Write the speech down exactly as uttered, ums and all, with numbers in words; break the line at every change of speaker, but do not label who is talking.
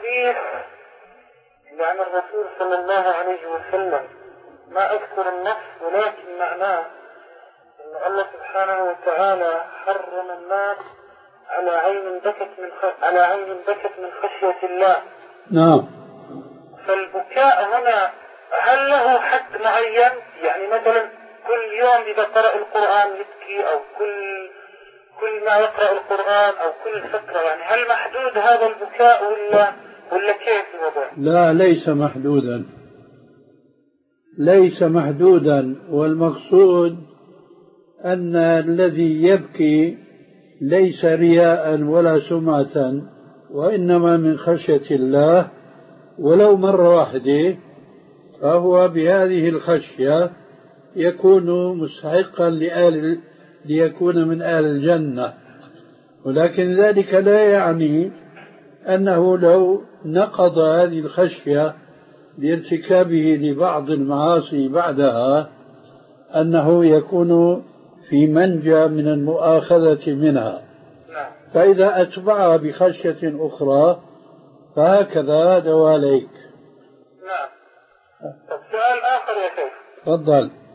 حديث عن الرسول صلى الله عليه وسلم، ما أذكر النص ولكن معناه أن الله سبحانه وتعالى حرم الناس على عين بكت من خ... على عين بكت من خشية الله.
نعم.
فالبكاء هنا هل له حد معين؟ يعني مثلا كل يوم إذا قرأ القرآن يبكي، أو كل كل ما يقرأ القرآن، أو كل فترة، يعني هل محدود هذا البكاء ولا ولا كيف الوضع؟
لا، ليس محدودا، ليس محدودا. والمقصود أن الذي يبكي ليس رياء ولا سمعة، وإنما من خشية الله، ولو مرة واحدة، فهو بهذه الخشية يكون مستحقا لآل ليكون من آل الجنة. ولكن ذلك لا يعني أنه لو نقض هذه الخشية لارتكابه لبعض المعاصي بعدها أنه يكون في منجى من المؤاخذة منها. فإذا أتبعها بخشية أخرى فهكذا دواليك.
نعم. سؤال آخر يا شيخ.
تفضل.